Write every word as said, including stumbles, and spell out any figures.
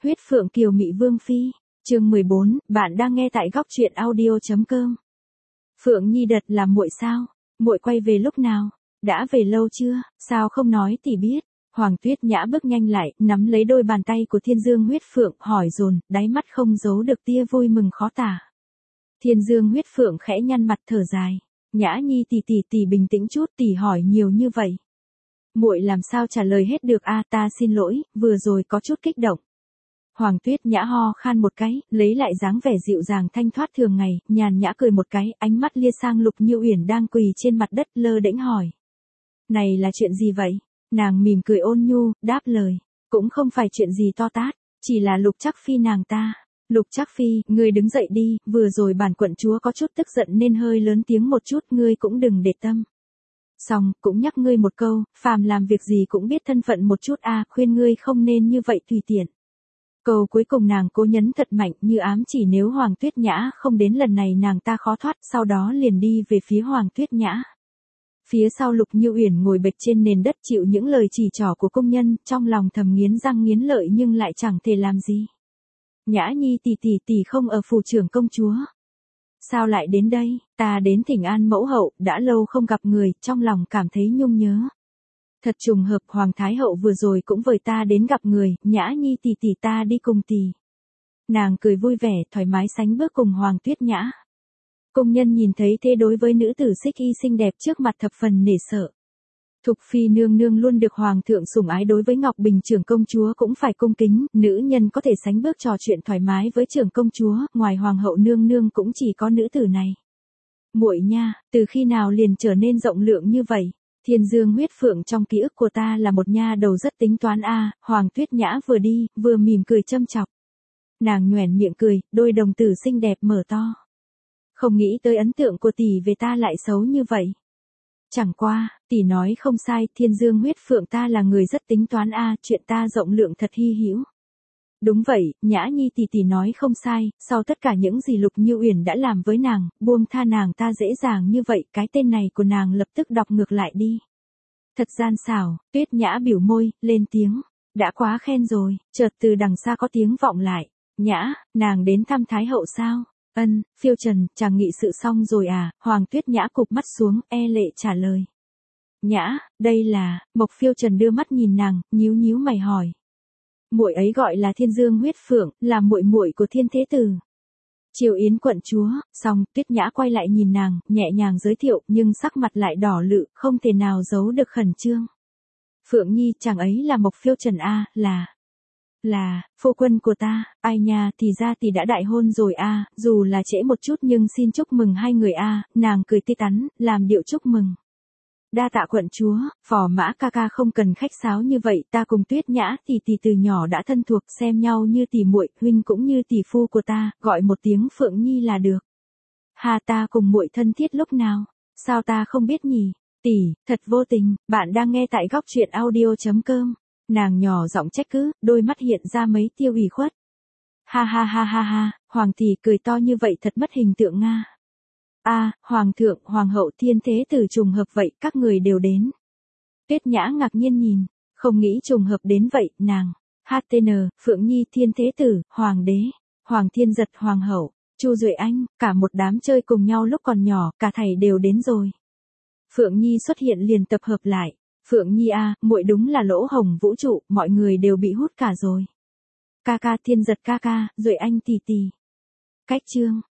Huyết Phượng Kiều Mị Vương Phi, chương mười bốn, bạn đang nghe tại góc truyện audio chấm com. Phượng Nhi đợt là muội sao? Muội quay về lúc nào? Đã về lâu chưa? Sao không nói tỷ biết? Hoàng Tuyết Nhã bước nhanh lại, nắm lấy đôi bàn tay của Thiên Dương Huyết Phượng, hỏi dồn, đáy mắt không giấu được tia vui mừng khó tả. Thiên Dương Huyết Phượng khẽ nhăn mặt thở dài, Nhã Nhi tỷ tỷ tỷ bình tĩnh chút, tỷ hỏi nhiều như vậy. Muội làm sao trả lời hết được a, ta xin lỗi, vừa rồi có chút kích động. Hoàng Tuyết Nhã ho khan một cái, lấy lại dáng vẻ dịu dàng thanh thoát thường ngày, nhàn nhã cười một cái, ánh mắt lia sang Lục Như Uyển đang quỳ trên mặt đất lơ đễnh hỏi. Này là chuyện gì vậy? Nàng mỉm cười ôn nhu, đáp lời, cũng không phải chuyện gì to tát, chỉ là Lục Trác Phi nàng ta. Lục Trác Phi, ngươi đứng dậy đi, vừa rồi bản quận chúa có chút tức giận nên hơi lớn tiếng một chút, ngươi cũng đừng để tâm. Xong, cũng nhắc ngươi một câu, phàm làm việc gì cũng biết thân phận một chút a, khuyên ngươi không nên như vậy tùy tiện. Câu cuối cùng nàng cố nhấn thật mạnh như ám chỉ nếu Hoàng Tuyết Nhã không đến lần này nàng ta khó thoát, sau đó liền đi về phía Hoàng Tuyết Nhã. Phía sau Lục Như Uyển ngồi bệt trên nền đất chịu những lời chỉ trỏ của công nhân, trong lòng thầm nghiến răng nghiến lợi nhưng lại chẳng thể làm gì. Nhã Nhi tỷ tỷ tỷ không ở phủ trưởng công chúa. Sao lại đến đây? Ta đến thỉnh an mẫu hậu, đã lâu không gặp người, trong lòng cảm thấy nhung nhớ. Thật trùng hợp Hoàng Thái hậu vừa rồi cũng vời ta đến gặp người, Nhã Nhi tỷ tỷ ta đi cùng tỷ. Nàng cười vui vẻ, thoải mái sánh bước cùng Hoàng Tuyết Nhã. Công nhân nhìn thấy thế đối với nữ tử xích y xinh đẹp trước mặt thập phần nể sợ. Thục Phi nương nương luôn được Hoàng thượng sủng ái, đối với Ngọc Bình trưởng công chúa cũng phải cung kính, nữ nhân có thể sánh bước trò chuyện thoải mái với trưởng công chúa, ngoài Hoàng hậu nương nương cũng chỉ có nữ tử này. Muội nha, từ khi nào liền trở nên rộng lượng như vậy? Thiên Dương Huyết Phượng trong ký ức của ta là một nha đầu rất tính toán a. Hoàng Tuyết Nhã vừa đi, vừa mỉm cười châm chọc. Nàng nhoẻn miệng cười, đôi đồng tử xinh đẹp mở to. Không nghĩ tới ấn tượng của tỷ về ta lại xấu như vậy. Chẳng qua, tỷ nói không sai, Thiên Dương Huyết Phượng ta là người rất tính toán a, chuyện ta rộng lượng thật hy hữu. Đúng vậy, Nhã Nhi tỷ tỷ nói không sai, sau tất cả những gì Lục Như Uyển đã làm với nàng, buông tha nàng ta dễ dàng như vậy, cái tên này của nàng lập tức đọc ngược lại đi. Thật gian xảo, Tuyết Nhã biểu môi, lên tiếng, đã quá khen rồi, chợt từ đằng xa có tiếng vọng lại, Nhã, nàng đến thăm Thái hậu sao? Ân, Phiêu Trần, chàng nghị sự xong rồi à? Hoàng Tuyết Nhã cụp mắt xuống, e lệ trả lời. Nhã, đây là, Mộc Phiêu Trần đưa mắt nhìn nàng, nhíu nhíu mày hỏi. Muội ấy gọi là Thiên Dương Huyết Phượng, là muội muội của Thiên Thế Tử. Triều Yến quận chúa. Xong, Tuyết Nhã quay lại nhìn nàng, nhẹ nhàng giới thiệu, nhưng sắc mặt lại đỏ lự, không thể nào giấu được khẩn trương. Phượng Nhi, chàng ấy là Mộc Phiêu Trần a, là là phu quân của ta. Ai nha, thì ra thì đã đại hôn rồi a, dù là trễ một chút nhưng xin chúc mừng hai người a. Nàng cười tươi tắn, làm điệu chúc mừng. Đa tạ quận chúa, Phò Mã ca ca không cần khách sáo như vậy, ta cùng Tuyết Nhã tỷ tỷ từ nhỏ đã thân thuộc, xem nhau như tỷ muội, huynh cũng như tỷ phu của ta, gọi một tiếng Phượng Nhi là được. Hà, ta cùng muội thân thiết lúc nào? Sao ta không biết nhỉ? Tỷ, thật vô tình. Bạn đang nghe tại góc truyện audio chấm com. Nàng nhỏ giọng trách cứ, đôi mắt hiện ra mấy tia ủy khuất. Ha ha ha ha ha, Hoàng tỷ cười to như vậy thật mất hình tượng nga. A, à, Hoàng thượng, Hoàng hậu, Thiên Thế Tử trùng hợp vậy, các người đều đến. Tuyết Nhã ngạc nhiên nhìn, không nghĩ trùng hợp đến vậy, nàng. hát tê en, Phượng Nhi, Thiên Thế Tử, Hoàng đế, Hoàng Thiên Giật, Hoàng hậu, Chu Duệ Anh, cả một đám chơi cùng nhau lúc còn nhỏ, cả thầy đều đến rồi. Phượng Nhi xuất hiện liền tập hợp lại. Phượng Nhi a, muội đúng là lỗ hổng vũ trụ, mọi người đều bị hút cả rồi. Ca ca, Thiên Giật ca ca, Duệ Anh tỷ tỷ. Cách chương.